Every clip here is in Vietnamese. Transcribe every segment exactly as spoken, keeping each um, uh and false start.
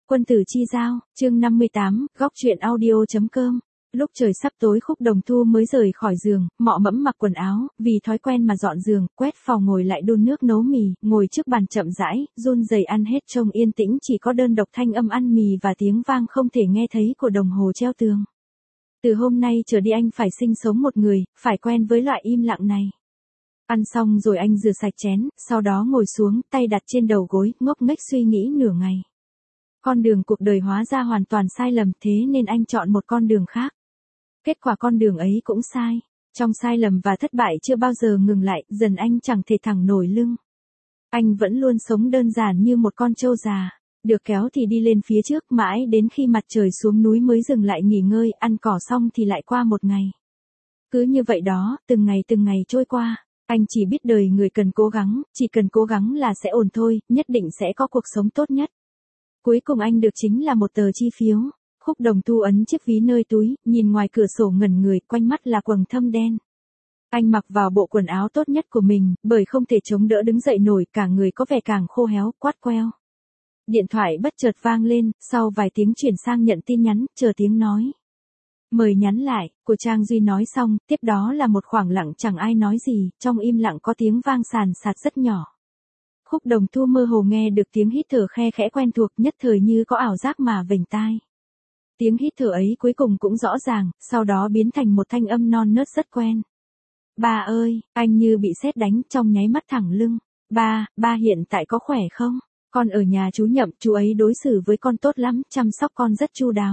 Quân tử chi giao, chương năm mươi tám, góc truyện audio.com. Lúc trời sắp tối Khúc Đồng Thu mới rời khỏi giường, mọ mẫm mặc quần áo, vì thói quen mà dọn giường, quét phòng ngồi lại đun nước nấu mì, ngồi trước bàn chậm rãi, run rẩy ăn hết trông yên tĩnh chỉ có đơn độc thanh âm ăn mì và tiếng vang không thể nghe thấy của đồng hồ treo tường. Từ hôm nay trở đi anh phải sinh sống một người, phải quen với loại im lặng này. Ăn xong rồi anh rửa sạch chén, sau đó ngồi xuống, tay đặt trên đầu gối, ngốc nghếch suy nghĩ nửa ngày. Con đường cuộc đời hóa ra hoàn toàn sai lầm, thế nên anh chọn một con đường khác. Kết quả con đường ấy cũng sai. Trong sai lầm và thất bại chưa bao giờ ngừng lại, dần anh chẳng thể thẳng nổi lưng. Anh vẫn luôn sống đơn giản như một con trâu già. Được kéo thì đi lên phía trước, mãi đến khi mặt trời xuống núi mới dừng lại nghỉ ngơi, ăn cỏ xong thì lại qua một ngày. Cứ như vậy đó, từng ngày từng ngày trôi qua. Anh chỉ biết đời người cần cố gắng, chỉ cần cố gắng là sẽ ổn thôi, nhất định sẽ có cuộc sống tốt nhất. Cuối cùng anh được chính là một tờ chi phiếu. Khúc Đồng Thu ấn chiếc ví nơi túi, nhìn ngoài cửa sổ ngẩn người, quanh mắt là quầng thâm đen. Anh mặc vào bộ quần áo tốt nhất của mình, bởi không thể chống đỡ đứng dậy nổi, cả người có vẻ càng khô héo, quát queo. Điện thoại bất chợt vang lên, sau vài tiếng chuyển sang nhận tin nhắn, chờ tiếng nói. Mời nhắn lại, của Trang Duy nói xong, tiếp đó là một khoảng lặng chẳng ai nói gì, trong im lặng có tiếng vang sàn sạt rất nhỏ. Khúc Đồng Thu mơ hồ nghe được tiếng hít thở khe khẽ quen thuộc, nhất thời như có ảo giác mà vểnh tai. Tiếng hít thở ấy cuối cùng cũng rõ ràng, sau đó biến thành một thanh âm non nớt rất quen. Ba ơi, anh như bị sét đánh, trong nháy mắt thẳng lưng. Ba, ba hiện tại có khỏe không? Con ở nhà chú Nhậm, chú ấy đối xử với con tốt lắm, chăm sóc con rất chu đáo.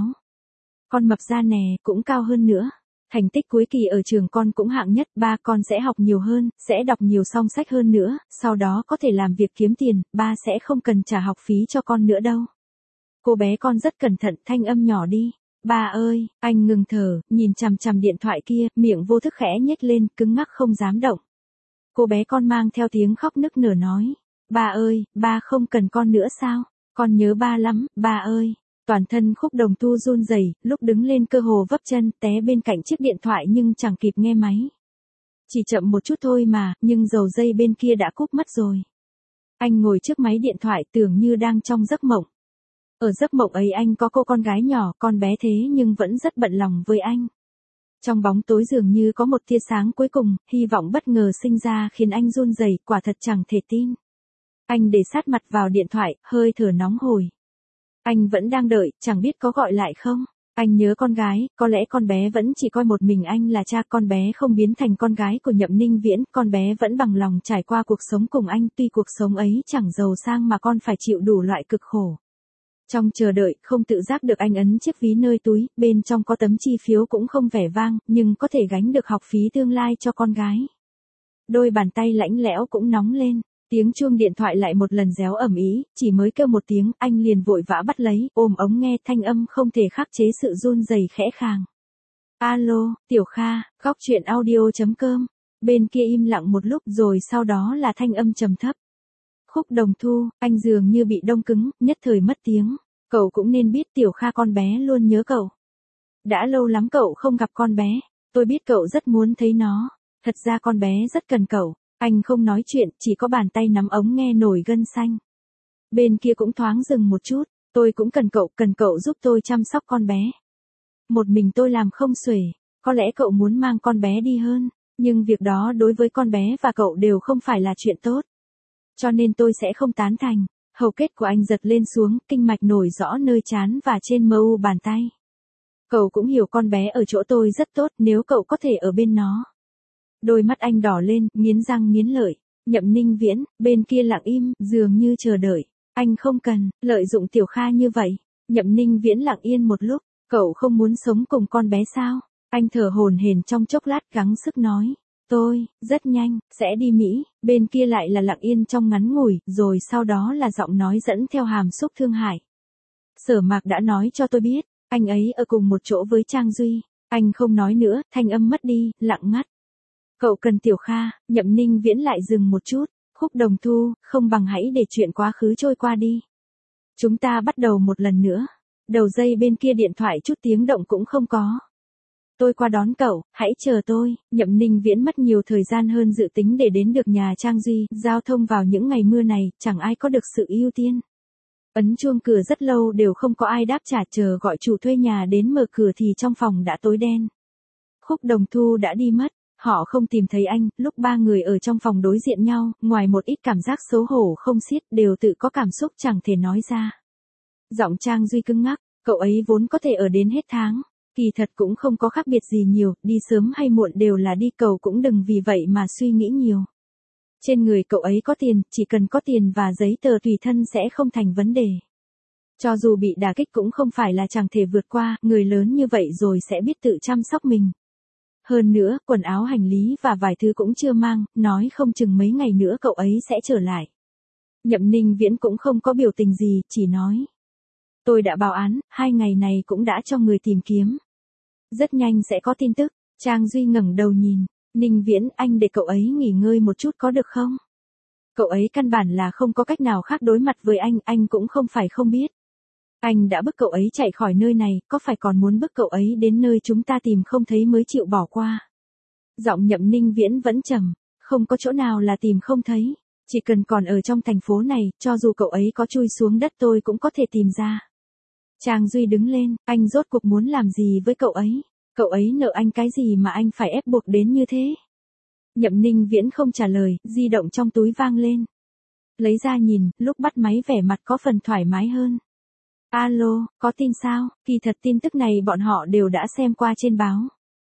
Con mập ra nè, cũng cao hơn nữa. Thành tích cuối kỳ ở trường con cũng hạng nhất, ba con sẽ học nhiều hơn, sẽ đọc nhiều song sách hơn nữa, sau đó có thể làm việc kiếm tiền, ba sẽ không cần trả học phí cho con nữa đâu. Cô bé con rất cẩn thận, thanh âm nhỏ đi. Ba ơi, anh ngừng thở, nhìn chằm chằm điện thoại kia, miệng vô thức khẽ nhếch lên, cứng ngắc không dám động. Cô bé con mang theo tiếng khóc nức nở nói. Ba ơi, ba không cần con nữa sao? Con nhớ ba lắm, ba ơi. Toàn thân Khúc Đồng Thu run rẩy, lúc đứng lên cơ hồ vấp chân, té bên cạnh chiếc điện thoại nhưng chẳng kịp nghe máy. Chỉ chậm một chút thôi mà, nhưng dầu dây bên kia đã cúp mất rồi. Anh ngồi trước máy điện thoại tưởng như đang trong giấc mộng. Ở giấc mộng ấy anh có cô con gái nhỏ, con bé thế nhưng vẫn rất bận lòng với anh. Trong bóng tối dường như có một tia sáng cuối cùng, hy vọng bất ngờ sinh ra khiến anh run rẩy, quả thật chẳng thể tin. Anh để sát mặt vào điện thoại, hơi thở nóng hổi. Anh vẫn đang đợi, chẳng biết có gọi lại không. Anh nhớ con gái, có lẽ con bé vẫn chỉ coi một mình anh là cha, con bé không biến thành con gái của Nhậm Ninh Viễn, con bé vẫn bằng lòng trải qua cuộc sống cùng anh, tuy cuộc sống ấy chẳng giàu sang mà con phải chịu đủ loại cực khổ. Trong chờ đợi, không tự giác được anh ấn chiếc ví nơi túi, bên trong có tấm chi phiếu cũng không vẻ vang, nhưng có thể gánh được học phí tương lai cho con gái. Đôi bàn tay lãnh lẽo cũng nóng lên. Tiếng chuông điện thoại lại một lần réo ầm ĩ, chỉ mới kêu một tiếng, anh liền vội vã bắt lấy, ôm ống nghe, thanh âm không thể khắc chế sự run rẩy khẽ khàng. Alo, Tiểu Kha, góc truyện audio.com. Bên kia im lặng một lúc rồi sau đó là thanh âm trầm thấp. Khúc Đồng Thu, anh dường như bị đông cứng, nhất thời mất tiếng. Cậu cũng nên biết Tiểu Kha con bé luôn nhớ cậu. Đã lâu lắm cậu không gặp con bé, tôi biết cậu rất muốn thấy nó. Thật ra con bé rất cần cậu. Anh không nói chuyện, chỉ có bàn tay nắm ống nghe nổi gân xanh. Bên kia cũng thoáng dừng một chút, tôi cũng cần cậu, cần cậu giúp tôi chăm sóc con bé. Một mình tôi làm không xuể, có lẽ cậu muốn mang con bé đi hơn, nhưng việc đó đối với con bé và cậu đều không phải là chuyện tốt. Cho nên tôi sẽ không tán thành. Hầu kết của anh giật lên xuống, kinh mạch nổi rõ nơi trán và trên mờ u bàn tay. Cậu cũng hiểu con bé ở chỗ tôi rất tốt, nếu cậu có thể ở bên nó. Đôi mắt anh đỏ lên, nghiến răng nghiến lợi. Nhậm Ninh Viễn, bên kia lặng im, dường như chờ đợi. Anh không cần, lợi dụng Tiểu Kha như vậy. Nhậm Ninh Viễn lặng yên một lúc, cậu không muốn sống cùng con bé sao? Anh thở hổn hển trong chốc lát gắng sức nói. Tôi, rất nhanh, sẽ đi Mỹ. Bên kia lại là lặng yên trong ngắn ngủi, rồi sau đó là giọng nói dẫn theo hàm xúc thương hại. Sở Mạc đã nói cho tôi biết, anh ấy ở cùng một chỗ với Trang Duy. Anh không nói nữa, thanh âm mất đi, lặng ngắt. Cậu cần Tiểu Kha, Nhậm Ninh Viễn lại dừng một chút. Khúc Đồng Thu, không bằng hãy để chuyện quá khứ trôi qua đi. Chúng ta bắt đầu một lần nữa. Đầu dây bên kia điện thoại chút tiếng động cũng không có. Tôi qua đón cậu, hãy chờ tôi. Nhậm Ninh Viễn mất nhiều thời gian hơn dự tính để đến được nhà Trang Duy. Giao thông vào những ngày mưa này, chẳng ai có được sự ưu tiên. Ấn chuông cửa rất lâu đều không có ai đáp trả, chờ gọi chủ thuê nhà đến mở cửa thì trong phòng đã tối đen. Khúc Đồng Thu đã đi mất, họ không tìm thấy anh, lúc ba người ở trong phòng đối diện nhau, ngoài một ít cảm giác xấu hổ không xiết đều tự có cảm xúc chẳng thể nói ra. Giọng Trang Duy cứng ngắc, cậu ấy vốn có thể ở đến hết tháng, kỳ thật cũng không có khác biệt gì nhiều, đi sớm hay muộn đều là đi, cậu cũng đừng vì vậy mà suy nghĩ nhiều. Trên người cậu ấy có tiền, chỉ cần có tiền và giấy tờ tùy thân sẽ không thành vấn đề. Cho dù bị đả kích cũng không phải là chẳng thể vượt qua, người lớn như vậy rồi sẽ biết tự chăm sóc mình. Hơn nữa, quần áo hành lý và vài thứ cũng chưa mang, nói không chừng mấy ngày nữa cậu ấy sẽ trở lại. Nhậm Ninh Viễn cũng không có biểu tình gì, chỉ nói. Tôi đã báo án, hai ngày này cũng đã cho người tìm kiếm. Rất nhanh sẽ có tin tức. Trang Duy ngẩng đầu nhìn. Ninh Viễn, anh để cậu ấy nghỉ ngơi một chút có được không? Cậu ấy căn bản là không có cách nào khác đối mặt với anh, anh cũng không phải không biết. Anh đã bức cậu ấy chạy khỏi nơi này, có phải còn muốn bức cậu ấy đến nơi chúng ta tìm không thấy mới chịu bỏ qua? Giọng Nhậm Ninh Viễn vẫn trầm, không có chỗ nào là tìm không thấy. Chỉ cần còn ở trong thành phố này, cho dù cậu ấy có chui xuống đất tôi cũng có thể tìm ra. Trang Duy đứng lên, anh rốt cuộc muốn làm gì với cậu ấy? Cậu ấy nợ anh cái gì mà anh phải ép buộc đến như thế? Nhậm Ninh Viễn không trả lời, di động trong túi vang lên. Lấy ra nhìn, lúc bắt máy vẻ mặt có phần thoải mái hơn. Alo, có tin sao? Kỳ thật tin tức này bọn họ đều đã xem qua trên báo.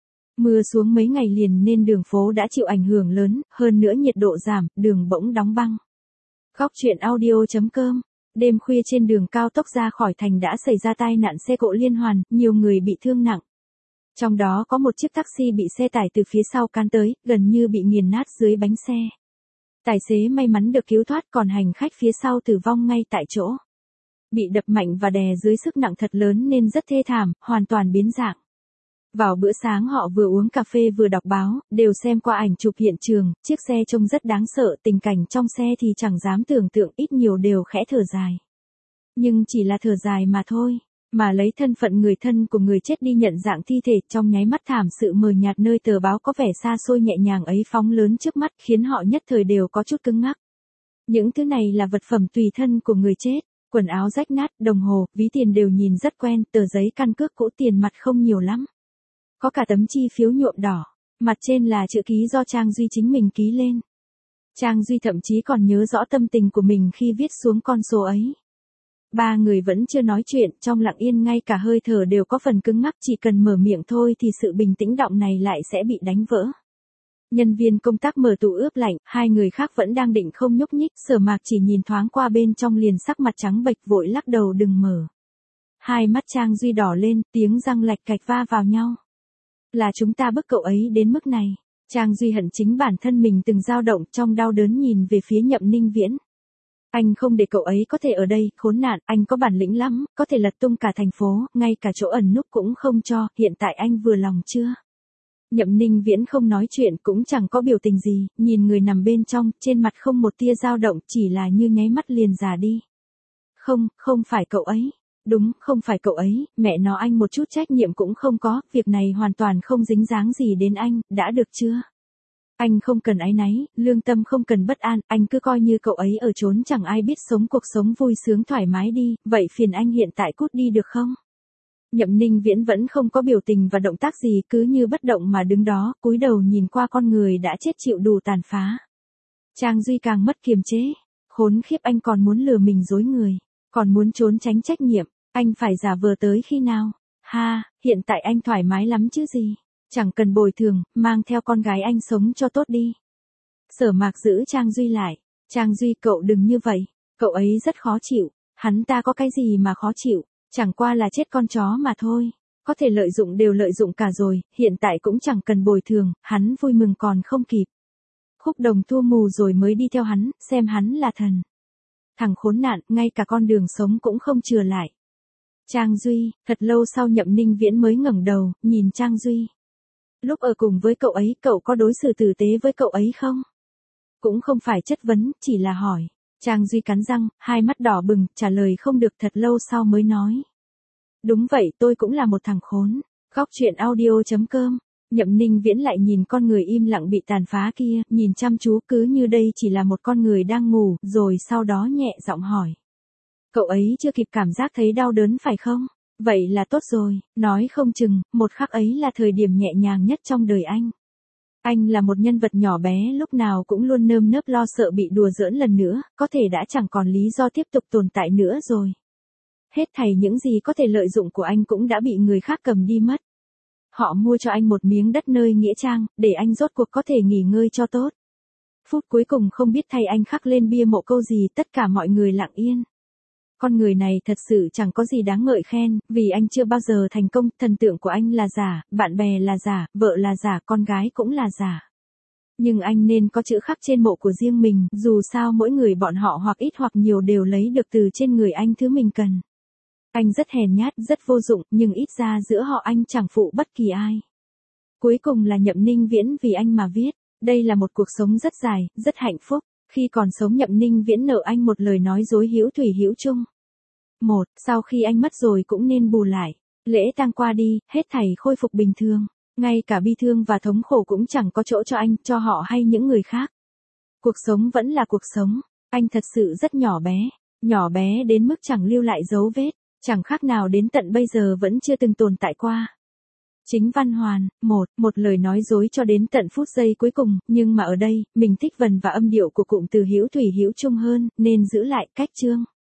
Mưa xuống mấy ngày liền nên đường phố đã chịu ảnh hưởng lớn, hơn nữa nhiệt độ giảm, đường bỗng đóng băng. Góc truyện audio chấm com. Đêm khuya trên đường cao tốc ra khỏi thành đã xảy ra tai nạn xe cộ liên hoàn, nhiều người bị thương nặng. Trong đó có một chiếc taxi bị xe tải từ phía sau can tới, gần như bị nghiền nát dưới bánh xe. Tài xế may mắn được cứu thoát, còn hành khách phía sau tử vong ngay tại chỗ. Bị đập mạnh và đè dưới sức nặng thật lớn nên rất thê thảm, hoàn toàn biến dạng. Vào bữa sáng họ vừa uống cà phê vừa đọc báo, đều xem qua ảnh chụp hiện trường, chiếc xe trông rất đáng sợ, tình cảnh trong xe thì chẳng dám tưởng tượng, ít nhiều đều khẽ thở dài. Nhưng chỉ là thở dài mà thôi, mà lấy thân phận người thân của người chết đi nhận dạng thi thể, trong nháy mắt thảm sự mờ nhạt nơi tờ báo có vẻ xa xôi nhẹ nhàng ấy phóng lớn trước mắt khiến họ nhất thời đều có chút cứng ngắc. Những thứ này là vật phẩm tùy thân của người chết, quần áo rách nát, đồng hồ, ví tiền đều nhìn rất quen, tờ giấy căn cước cũ tiền mặt không nhiều lắm. Có cả tấm chi phiếu nhuộm đỏ, mặt trên là chữ ký do Trang Duy chính mình ký lên. Trang Duy thậm chí còn nhớ rõ tâm tình của mình khi viết xuống con số ấy. Ba người vẫn chưa nói chuyện, trong lặng yên ngay cả hơi thở đều có phần cứng ngắc, chỉ cần mở miệng thôi thì sự bình tĩnh đọng này lại sẽ bị đánh vỡ. Nhân viên công tác mở tủ ướp lạnh, hai người khác vẫn đang định không nhúc nhích, Sở Mạc chỉ nhìn thoáng qua bên trong liền sắc mặt trắng bệch vội lắc đầu đừng mở. Hai mắt Trang Duy đỏ lên, tiếng răng lạch cạch va vào nhau. Là chúng ta bức cậu ấy đến mức này. Trang Duy hận chính bản thân mình từng dao động trong đau đớn nhìn về phía Nhậm Ninh Viễn. Anh không để cậu ấy có thể ở đây, khốn nạn, anh có bản lĩnh lắm, có thể lật tung cả thành phố, ngay cả chỗ ẩn núp cũng không cho, hiện tại anh vừa lòng chưa? Nhậm Ninh Viễn không nói chuyện cũng chẳng có biểu tình gì, nhìn người nằm bên trong, trên mặt không một tia dao động, chỉ là như nháy mắt liền già đi. Không, không phải cậu ấy. Đúng, không phải cậu ấy, mẹ nó anh một chút trách nhiệm cũng không có, việc này hoàn toàn không dính dáng gì đến anh, đã được chưa? Anh không cần áy náy, lương tâm không cần bất an, anh cứ coi như cậu ấy ở trốn chẳng ai biết sống cuộc sống vui sướng thoải mái đi, vậy phiền anh hiện tại cút đi được không? Nhậm Ninh Viễn vẫn không có biểu tình và động tác gì, cứ như bất động mà đứng đó, cúi đầu nhìn qua con người đã chết chịu đủ tàn phá. Trang Duy càng mất kiềm chế, khốn khiếp, anh còn muốn lừa mình dối người, còn muốn trốn tránh trách nhiệm, anh phải giả vờ tới khi nào? Ha, hiện tại anh thoải mái lắm chứ gì, chẳng cần bồi thường, mang theo con gái anh sống cho tốt đi. Sở Mạc giữ Trang Duy lại, Trang Duy cậu đừng như vậy, cậu ấy rất khó chịu, hắn ta có cái gì mà khó chịu, chẳng qua là chết con chó mà thôi, có thể lợi dụng đều lợi dụng cả rồi, hiện tại cũng chẳng cần bồi thường, hắn vui mừng còn không kịp. Khúc Đồng Thu mù rồi mới đi theo hắn, xem hắn là thần. Thằng khốn nạn, ngay cả con đường sống cũng không chừa lại. Trang Duy, thật lâu sau Nhậm Ninh Viễn mới ngẩng đầu, nhìn Trang Duy. Lúc ở cùng với cậu ấy, cậu có đối xử tử tế với cậu ấy không? Cũng không phải chất vấn, chỉ là hỏi. Trang Duy cắn răng, hai mắt đỏ bừng, trả lời không được, thật lâu sau mới nói. Đúng vậy, tôi cũng là một thằng khốn. Góc truyện audio chấm com. Nhậm Ninh Viễn lại nhìn con người im lặng bị tàn phá kia, nhìn chăm chú cứ như đây chỉ là một con người đang ngủ, rồi sau đó nhẹ giọng hỏi. Cậu ấy chưa kịp cảm giác thấy đau đớn phải không? Vậy là tốt rồi, nói không chừng, một khắc ấy là thời điểm nhẹ nhàng nhất trong đời anh. Anh là một nhân vật nhỏ bé lúc nào cũng luôn nơm nớp lo sợ bị đùa giỡn lần nữa, có thể đã chẳng còn lý do tiếp tục tồn tại nữa rồi. Hết thảy những gì có thể lợi dụng của anh cũng đã bị người khác cầm đi mất. Họ mua cho anh một miếng đất nơi nghĩa trang, để anh rốt cuộc có thể nghỉ ngơi cho tốt. Phút cuối cùng không biết thay anh khắc lên bia mộ câu gì, tất cả mọi người lặng yên. Con người này thật sự chẳng có gì đáng ngợi khen, vì anh chưa bao giờ thành công, thần tượng của anh là giả, bạn bè là giả, vợ là giả, con gái cũng là giả. Nhưng anh nên có chữ khắc trên mộ của riêng mình, dù sao mỗi người bọn họ hoặc ít hoặc nhiều đều lấy được từ trên người anh thứ mình cần. Anh rất hèn nhát, rất vô dụng, nhưng ít ra giữa họ anh chẳng phụ bất kỳ ai. Cuối cùng là Nhậm Ninh Viễn vì anh mà viết. Đây là một cuộc sống rất dài, rất hạnh phúc. Khi còn sống Nhậm Ninh Viễn nợ anh một lời nói dối hữu thủy hữu chung. Một, sau khi anh mất rồi cũng nên bù lại. Lễ tang qua đi, hết thảy khôi phục bình thường. Ngay cả bi thương và thống khổ cũng chẳng có chỗ cho anh, cho họ hay những người khác. Cuộc sống vẫn là cuộc sống. Anh thật sự rất nhỏ bé. Nhỏ bé đến mức chẳng lưu lại dấu vết. Chẳng khác nào đến tận bây giờ vẫn chưa từng tồn tại qua. Chính văn hoàn, một, một lời nói dối cho đến tận phút giây cuối cùng, nhưng mà ở đây, mình thích vần và âm điệu của cụm từ hữu thủy hữu chung hơn, nên giữ lại cách chương.